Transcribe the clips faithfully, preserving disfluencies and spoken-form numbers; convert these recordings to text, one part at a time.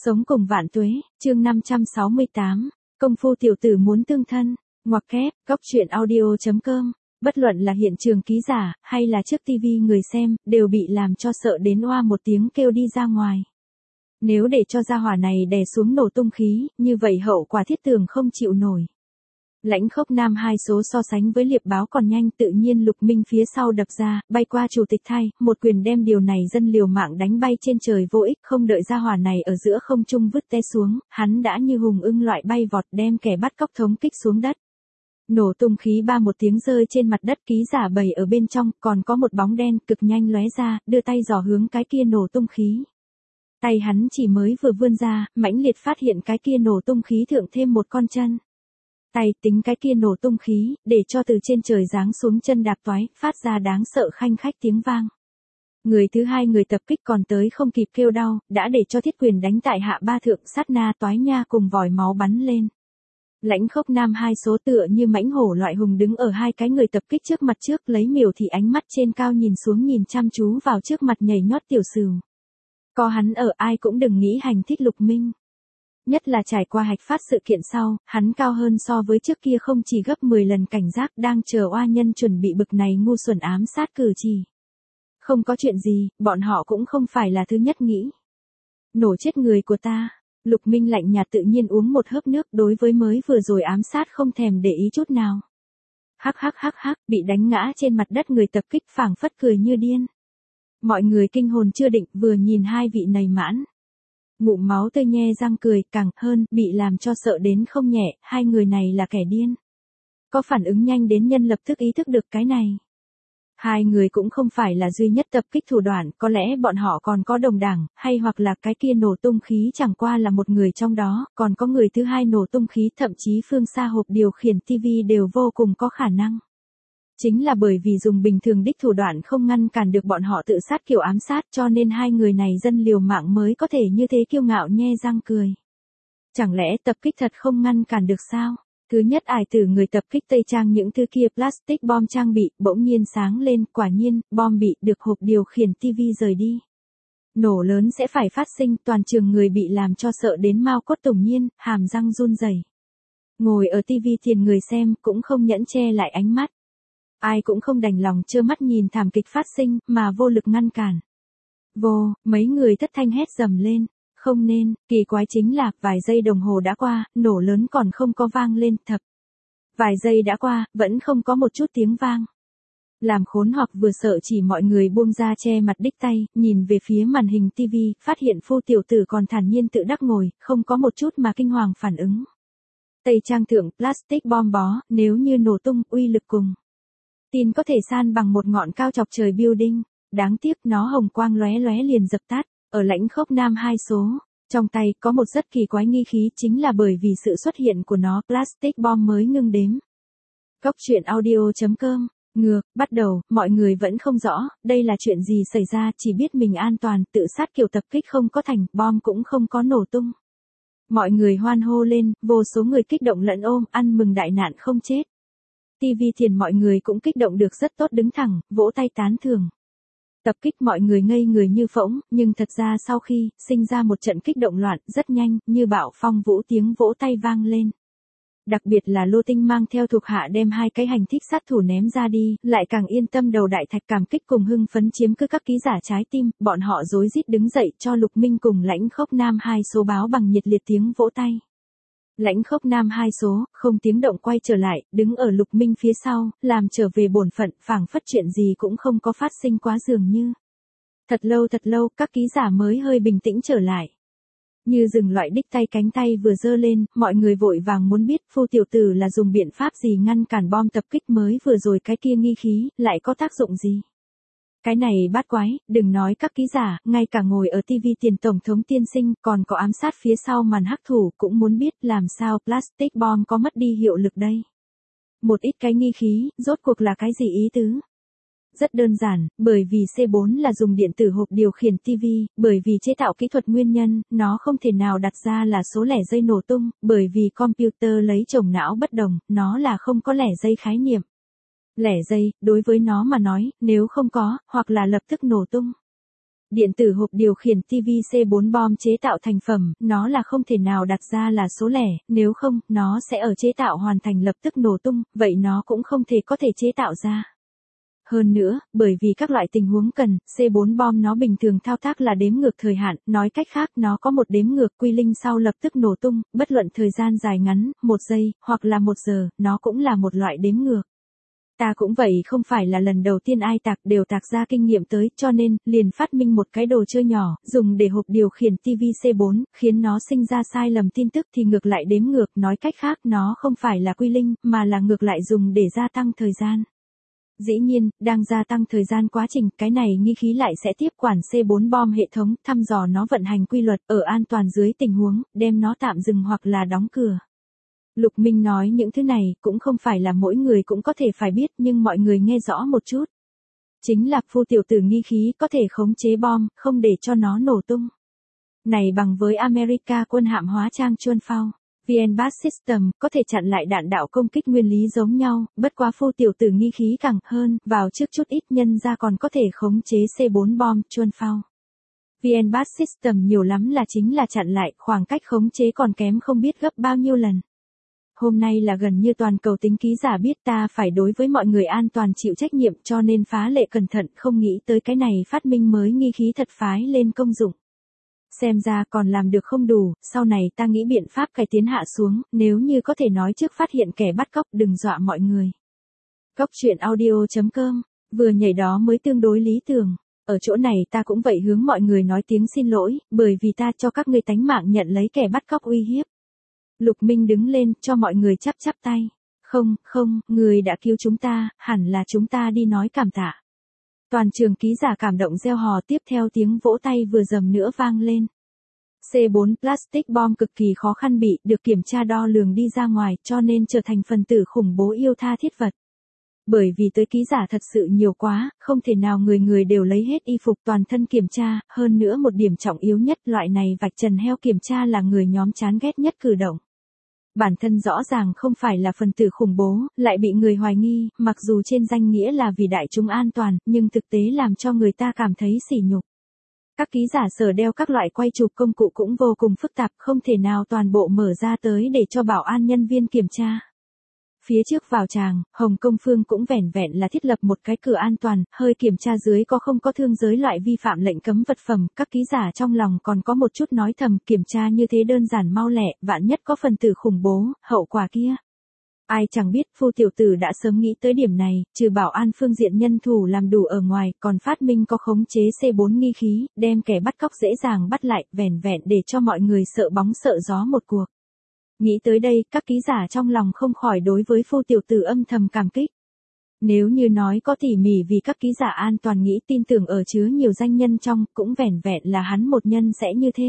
Sống cùng vạn tuế, chương năm trăm sáu mươi tám, công phu tiểu tử muốn tương thân, ngoặc kép, góc truyện audio.com, bất luận là hiện trường ký giả, hay là trước tivi người xem, đều bị làm cho sợ đến oa một tiếng kêu đi ra ngoài. Nếu để cho gia hỏa này đè xuống nổ tung khí, như vậy hậu quả thiết tưởng không chịu nổi. Lãnh Khốc Nam hai số so sánh với liệp báo còn nhanh, tự nhiên Lục Minh phía sau đập ra, bay qua chủ tịch thay, một quyền đem điều này dân liều mạng đánh bay trên trời vô ích, không đợi gia hỏa này ở giữa không trung vứt té xuống, hắn đã như hùng ưng loại bay vọt đem kẻ bắt cóc thống kích xuống đất. Nổ tung khí ba một tiếng rơi trên mặt đất, ký giả bầy ở bên trong, còn có một bóng đen cực nhanh lóe ra, đưa tay dò hướng cái kia nổ tung khí. Tay hắn chỉ mới vừa vươn ra, mãnh liệt phát hiện cái kia nổ tung khí thượng thêm một con chân. Tay tính cái kia nổ tung khí, để cho từ trên trời giáng xuống chân đạp toái, phát ra đáng sợ khanh khách tiếng vang. Người thứ hai người tập kích còn tới không kịp kêu đau, đã để cho thiết quyền đánh tại hạ ba thượng, sát na toái nha cùng vòi máu bắn lên. Lãnh Khốc Nam hai số tựa như mãnh hổ loại hùng đứng ở hai cái người tập kích trước mặt trước, lấy miểu thị ánh mắt trên cao nhìn xuống nhìn chăm chú vào trước mặt nhảy nhót tiểu sửu. Có hắn ở ai cũng đừng nghĩ hành thích Lục Minh. Nhất là trải qua hạch phát sự kiện sau, hắn cao hơn so với trước kia không chỉ gấp mười lần, cảnh giác đang chờ oa nhân chuẩn bị bực này ngu xuẩn ám sát cử chỉ. Không có chuyện gì, bọn họ cũng không phải là thứ nhất nghĩ. Nổ chết người của ta. Lục Minh lạnh nhạt tự nhiên uống một hớp nước, đối với mới vừa rồi ám sát không thèm để ý chút nào. Hắc hắc hắc hắc, bị đánh ngã trên mặt đất người tập kích phảng phất cười như điên. Mọi người kinh hồn chưa định, vừa nhìn hai vị này mãn. Ngụm máu tươi nhe răng cười, càng hơn, bị làm cho sợ đến không nhẹ, hai người này là kẻ điên. Có phản ứng nhanh đến nhân lập tức ý thức được cái này. Hai người cũng không phải là duy nhất tập kích thủ đoạn, có lẽ bọn họ còn có đồng đảng, hay hoặc là cái kia nổ tung khí chẳng qua là một người trong đó, còn có người thứ hai nổ tung khí, thậm chí phương xa hộp điều khiển tivi đều vô cùng có khả năng. Chính là bởi vì dùng bình thường đích thủ đoạn không ngăn cản được bọn họ tự sát kiểu ám sát, cho nên hai người này dân liều mạng mới có thể như thế kiêu ngạo nhe răng cười. Chẳng lẽ tập kích thật không ngăn cản được sao? Thứ nhất ải tử người tập kích Tây Trang những thứ kia plastic bom trang bị, bỗng nhiên sáng lên, quả nhiên, bom bị được hộp điều khiển tivi rời đi. Nổ lớn sẽ phải phát sinh, toàn trường người bị làm cho sợ đến mau cốt tủng nhiên, hàm răng run rẩy. Ngồi ở tivi tiền người xem cũng không nhẫn che lại ánh mắt. Ai cũng không đành lòng trơ mắt nhìn thảm kịch phát sinh, mà vô lực ngăn cản. Vô, mấy người thất thanh hét dầm lên. Không nên, kỳ quái chính là, vài giây đồng hồ đã qua, nổ lớn còn không có vang lên, thập. Vài giây đã qua, vẫn không có một chút tiếng vang. Làm khốn hoặc vừa sợ chỉ mọi người buông ra che mặt đích tay, nhìn về phía màn hình tivi, phát hiện phu tiểu tử còn thản nhiên tự đắc ngồi, không có một chút mà kinh hoàng phản ứng. Tây Trang thượng, plastic bom bó, nếu như nổ tung, uy lực cùng. Tin có thể san bằng một ngọn cao chọc trời building, đáng tiếc nó hồng quang lóe lóe liền dập tắt. Ở Lãnh Khốc Nam hai số, trong tay có một rất kỳ quái nghi khí, chính là bởi vì sự xuất hiện của nó, plastic bom mới ngưng đếm. Góc truyện audio.com, ngược, bắt đầu, mọi người vẫn không rõ, đây là chuyện gì xảy ra, chỉ biết mình an toàn, tự sát kiểu tập kích không có thành, bom cũng không có nổ tung. Mọi người hoan hô lên, vô số người kích động lẫn ôm, ăn mừng đại nạn không chết. Tivi thiền mọi người cũng kích động được rất tốt, đứng thẳng, vỗ tay tán thưởng. Tập kích mọi người ngây người như phỗng, nhưng thật ra sau khi, sinh ra một trận kích động loạn, rất nhanh, như bão phong vũ tiếng vỗ tay vang lên. Đặc biệt là Lô Tinh mang theo thuộc hạ đem hai cái hành thích sát thủ ném ra đi, lại càng yên tâm đầu đại thạch cảm kích cùng hưng phấn chiếm cứ các ký giả trái tim, bọn họ rối rít đứng dậy cho Lục Minh cùng Lãnh Khốc Nam hai số báo bằng nhiệt liệt tiếng vỗ tay. Lãnh Khốc Nam hai số, không tiếng động quay trở lại, đứng ở Lục Minh phía sau, làm trở về bổn phận, phảng phất chuyện gì cũng không có phát sinh quá dường như. Thật lâu thật lâu, các ký giả mới hơi bình tĩnh trở lại. Như dừng loại đích tay cánh tay vừa giơ lên, mọi người vội vàng muốn biết phu tiểu tử là dùng biện pháp gì ngăn cản bom tập kích mới vừa rồi, cái kia nghi khí, lại có tác dụng gì. Cái này bát quái, đừng nói các ký giả, ngay cả ngồi ở tivi tiền tổng thống tiên sinh, còn có ám sát phía sau màn hắc thủ, cũng muốn biết làm sao plastic bom có mất đi hiệu lực đây. Một ít cái nghi khí, rốt cuộc là cái gì ý tứ? Rất đơn giản, bởi vì C bốn là dùng điện tử hộp điều khiển tivi, bởi vì chế tạo kỹ thuật nguyên nhân, nó không thể nào đặt ra là số lẻ dây nổ tung, bởi vì computer lấy chồng não bất đồng, nó là không có lẻ dây khái niệm. Lẻ dây, đối với nó mà nói, nếu không có, hoặc là lập tức nổ tung. Điện tử hộp điều khiển ti vi C bốn bom chế tạo thành phẩm, nó là không thể nào đặt ra là số lẻ, nếu không, nó sẽ ở chế tạo hoàn thành lập tức nổ tung, vậy nó cũng không thể có thể chế tạo ra. Hơn nữa, bởi vì các loại tình huống cần, C bốn bom nó bình thường thao tác là đếm ngược thời hạn, nói cách khác nó có một đếm ngược quy linh sau lập tức nổ tung, bất luận thời gian dài ngắn, một giây, hoặc là một giờ, nó cũng là một loại đếm ngược. Ta cũng vậy, không phải là lần đầu tiên ai tạc đều tạc ra kinh nghiệm tới, cho nên, liền phát minh một cái đồ chơi nhỏ, dùng để hộp điều khiển ti vi C bốn, khiến nó sinh ra sai lầm tin tức thì ngược lại đếm ngược, nói cách khác nó không phải là quy linh, mà là ngược lại dùng để gia tăng thời gian. Dĩ nhiên, đang gia tăng thời gian quá trình, cái này nghi khí lại sẽ tiếp quản C bốn bom hệ thống, thăm dò nó vận hành quy luật, ở an toàn dưới tình huống, đem nó tạm dừng hoặc là đóng cửa. Lục Minh nói những thứ này, cũng không phải là mỗi người cũng có thể phải biết, nhưng mọi người nghe rõ một chút. Chính là phu tiểu tử nghi khí có thể khống chế bom, không để cho nó nổ tung. Này bằng với America quân hạm hóa trang Chuan Phao. vê en bát System có thể chặn lại đạn đạo công kích nguyên lý giống nhau, bất quá phu tiểu tử nghi khí càng hơn, vào trước chút ít nhân ra còn có thể khống chế C bốn bom Chuan Phao. vê en bát System nhiều lắm là chính là chặn lại, khoảng cách khống chế còn kém không biết gấp bao nhiêu lần. Hôm nay là gần như toàn cầu tính ký giả biết ta phải đối với mọi người an toàn chịu trách nhiệm, cho nên phá lệ cẩn thận, không nghĩ tới cái này phát minh mới nghi khí thật phái lên công dụng. Xem ra còn làm được không đủ, sau này ta nghĩ biện pháp cải tiến hạ xuống, nếu như có thể nói trước phát hiện kẻ bắt cóc đừng dọa mọi người. Cóc truyện audio chấm com, vừa nhảy đó mới tương đối lý tưởng. Ở chỗ này ta cũng vậy hướng mọi người nói tiếng xin lỗi, bởi vì ta cho các ngươi tánh mạng nhận lấy kẻ bắt cóc uy hiếp. Lục Minh đứng lên, cho mọi người chắp chắp tay. Không, không, người đã cứu chúng ta, hẳn là chúng ta đi nói cảm tạ. Toàn trường ký giả cảm động reo hò, tiếp theo tiếng vỗ tay vừa dầm nữa vang lên. C bốn Plastic Bomb cực kỳ khó khăn bị, được kiểm tra đo lường đi ra ngoài, cho nên trở thành phần tử khủng bố yêu tha thiết vật. Bởi vì tới ký giả thật sự nhiều quá, không thể nào người người đều lấy hết y phục toàn thân kiểm tra, hơn nữa một điểm trọng yếu nhất loại này vạch trần heo kiểm tra là người nhóm chán ghét nhất cử động. Bản thân rõ ràng không phải là phần tử khủng bố, lại bị người hoài nghi, mặc dù trên danh nghĩa là vì đại chúng an toàn, nhưng thực tế làm cho người ta cảm thấy sỉ nhục. Các ký giả sở đeo các loại quay chụp công cụ cũng vô cùng phức tạp, không thể nào toàn bộ mở ra tới để cho bảo an nhân viên kiểm tra. Phía trước vào tràng, Hồng Công Phương cũng vẻn vẹn là thiết lập một cái cửa an toàn, hơi kiểm tra dưới có không có thương giới loại vi phạm lệnh cấm vật phẩm, các ký giả trong lòng còn có một chút nói thầm, kiểm tra như thế đơn giản mau lẹ, vạn nhất có phần tử khủng bố, hậu quả kia. Ai chẳng biết, phu tiểu tử đã sớm nghĩ tới điểm này, trừ bảo an phương diện nhân thủ làm đủ ở ngoài, còn phát minh có khống chế C bốn nghi khí, đem kẻ bắt cóc dễ dàng bắt lại, vẻn vẹn để cho mọi người sợ bóng sợ gió một cuộc. Nghĩ tới đây, các ký giả trong lòng không khỏi đối với phu tiểu tử âm thầm cảm kích. Nếu như nói có tỉ mỉ vì các ký giả an toàn nghĩ tin tưởng ở chứa nhiều danh nhân trong, cũng vẻn vẹn là hắn một nhân sẽ như thế.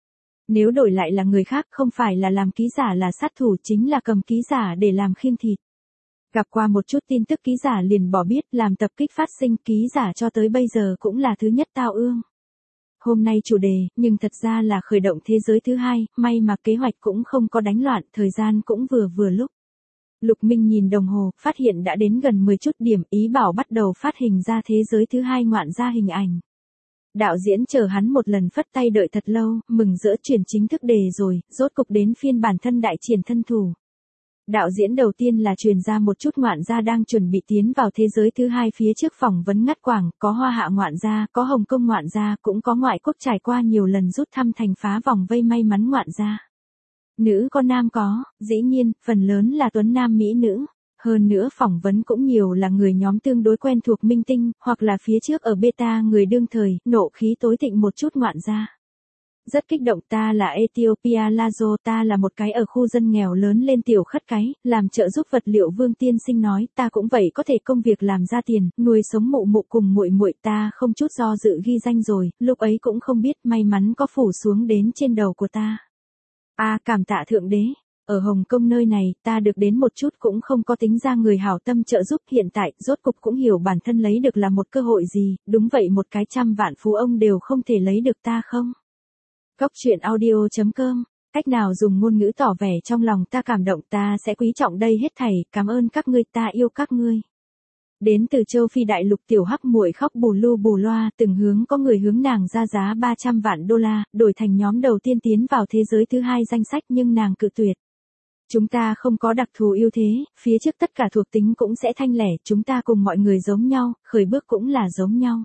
Nếu đổi lại là người khác không phải là làm ký giả là sát thủ chính là cầm ký giả để làm khiêng thịt. Gặp qua một chút tin tức ký giả liền bỏ biết làm tập kích phát sinh ký giả cho tới bây giờ cũng là thứ nhất tao ương. Hôm nay chủ đề, nhưng thật ra là khởi động thế giới thứ hai, may mà kế hoạch cũng không có đánh loạn, thời gian cũng vừa vừa lúc. Lục Minh nhìn đồng hồ, phát hiện đã đến gần mười chút điểm, ý bảo bắt đầu phát hình ra thế giới thứ hai ngoạn ra hình ảnh. Đạo diễn chờ hắn một lần phất tay đợi thật lâu, mừng rỡ chuyển chính thức đề rồi, rốt cục đến phiên bản thân đại triển thân thủ. Đạo diễn đầu tiên là truyền ra một chút ngoạn gia đang chuẩn bị tiến vào thế giới thứ hai phía trước phỏng vấn ngắt quảng, có Hoa Hạ ngoạn gia, có Hồng Kông ngoạn gia, cũng có ngoại quốc trải qua nhiều lần rút thăm thành phá vòng vây may mắn ngoạn gia. Nữ có nam có, dĩ nhiên, phần lớn là tuấn nam mỹ nữ. Hơn nữa phỏng vấn cũng nhiều là người nhóm tương đối quen thuộc minh tinh, hoặc là phía trước ở beta người đương thời, nộ khí tối thịnh một chút ngoạn gia. Rất kích động, ta là Ethiopia Lazo, ta là một cái ở khu dân nghèo lớn lên tiểu khất cái, làm trợ giúp vật liệu Vương tiên sinh nói, ta cũng vậy có thể công việc làm ra tiền, nuôi sống mụ mụ cùng muội muội, ta không chút do dự ghi danh rồi, lúc ấy cũng không biết may mắn có phủ xuống đến trên đầu của ta. A à, cảm tạ thượng đế. Ở Hồng Kông nơi này, ta được đến một chút cũng không có tính ra người hảo tâm trợ giúp, hiện tại, rốt cục cũng hiểu bản thân lấy được là một cơ hội gì, đúng vậy một cái trăm vạn phú ông đều không thể lấy được ta không? Cóc truyện audio chấm com, cách nào dùng ngôn ngữ tỏ vẻ trong lòng ta cảm động, ta sẽ quý trọng đây hết thảy, cảm ơn các ngươi, ta yêu các ngươi. Đến từ châu Phi đại lục tiểu hắc muội khóc bù lu bù loa, từng hướng có người hướng nàng ra giá ba trăm vạn đô la, đổi thành nhóm đầu tiên tiến vào thế giới thứ hai danh sách nhưng nàng cự tuyệt. Chúng ta không có đặc thù ưu thế, phía trước tất cả thuộc tính cũng sẽ thanh lẻ, chúng ta cùng mọi người giống nhau, khởi bước cũng là giống nhau.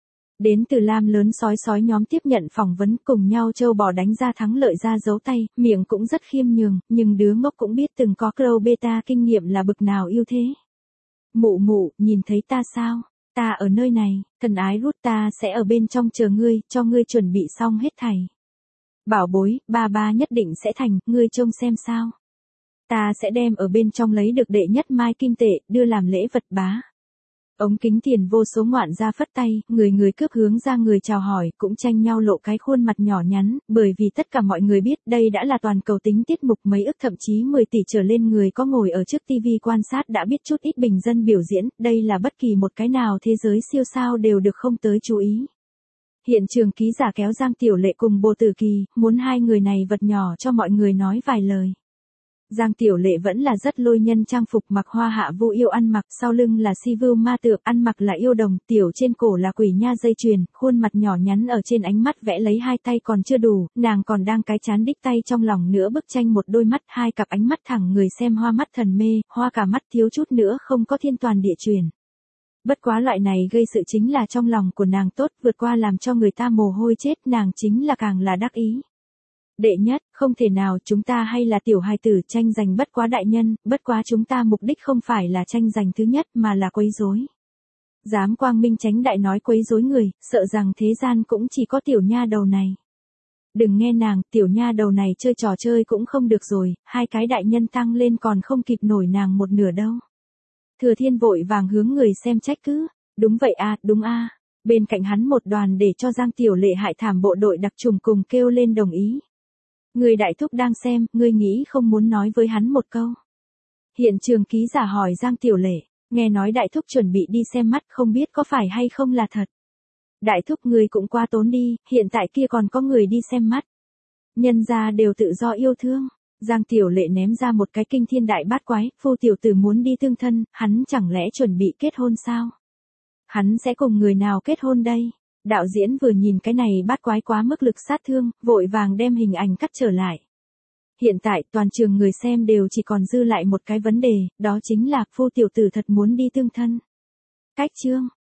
Đến từ Lam lớn sói sói nhóm tiếp nhận phỏng vấn cùng nhau châu bò đánh ra thắng lợi ra dấu tay, miệng cũng rất khiêm nhường, nhưng đứa ngốc cũng biết từng có crow beta kinh nghiệm là bực nào ưu thế. Mụ mụ, nhìn thấy ta sao? Ta ở nơi này, thân ái rút ta sẽ ở bên trong chờ ngươi, cho ngươi chuẩn bị xong hết thảy. Bảo bối, ba ba nhất định sẽ thành, ngươi trông xem sao. Ta sẽ đem ở bên trong lấy được đệ nhất mai kim tệ, đưa làm lễ vật bá. Ống kính tiền vô số ngoạn ra phất tay, người người cướp hướng ra người chào hỏi, cũng tranh nhau lộ cái khuôn mặt nhỏ nhắn, bởi vì tất cả mọi người biết đây đã là toàn cầu tính tiết mục mấy ức thậm chí mười tỷ trở lên người có ngồi ở trước ti vi quan sát đã biết chút ít bình dân biểu diễn, đây là bất kỳ một cái nào thế giới siêu sao đều được không tới chú ý. Hiện trường ký giả kéo Giang Tiểu Lệ cùng Bồ Tử Kỳ, muốn hai người này vật nhỏ cho mọi người nói vài lời. Giang Tiểu Lệ vẫn là rất lôi nhân trang phục mặc hoa hạ vu yêu ăn mặc, sau lưng là si vưu ma tượng, ăn mặc là yêu đồng, tiểu trên cổ là quỷ nha dây chuyền, khuôn mặt nhỏ nhắn ở trên ánh mắt vẽ lấy hai tay còn chưa đủ, nàng còn đang cái chán đích tay trong lòng nữa bức tranh một đôi mắt, hai cặp ánh mắt thẳng người xem hoa mắt thần mê, hoa cả mắt thiếu chút nữa không có thiên toàn địa truyền. Bất quá loại này gây sự chính là trong lòng của nàng tốt, vượt qua làm cho người ta mồ hôi chết, nàng chính là càng là đắc ý. Đệ nhất, không thể nào, chúng ta hay là tiểu hài tử tranh giành bất quá đại nhân, bất quá chúng ta mục đích không phải là tranh giành thứ nhất mà là quấy rối. Dám quang minh chánh đại nói quấy rối người, sợ rằng thế gian cũng chỉ có tiểu nha đầu này. Đừng nghe nàng, tiểu nha đầu này chơi trò chơi cũng không được rồi, hai cái đại nhân tăng lên còn không kịp nổi nàng một nửa đâu. Thừa Thiên vội vàng hướng người xem trách cứ, đúng vậy à, đúng a. À. Bên cạnh hắn một đoàn để cho Giang Tiểu Lệ hại thảm bộ đội đặc trùng cùng kêu lên đồng ý. Người đại thúc đang xem, ngươi nghĩ không muốn nói với hắn một câu. Hiện trường ký giả hỏi Giang Tiểu Lệ, nghe nói đại thúc chuẩn bị đi xem mắt không biết có phải hay không là thật. Đại thúc ngươi cũng qua tốn đi, hiện tại kia còn có người đi xem mắt. Nhân gia đều tự do yêu thương. Giang Tiểu Lệ ném ra một cái kinh thiên đại bát quái, phu tiểu tử muốn đi tương thân, hắn chẳng lẽ chuẩn bị kết hôn sao? Hắn sẽ cùng người nào kết hôn đây? Đạo diễn vừa nhìn cái này bát quái quá mức lực sát thương, vội vàng đem hình ảnh cắt trở lại. Hiện tại toàn trường người xem đều chỉ còn dư lại một cái vấn đề, đó chính là phu tiểu tử thật muốn đi tương thân. Cách chương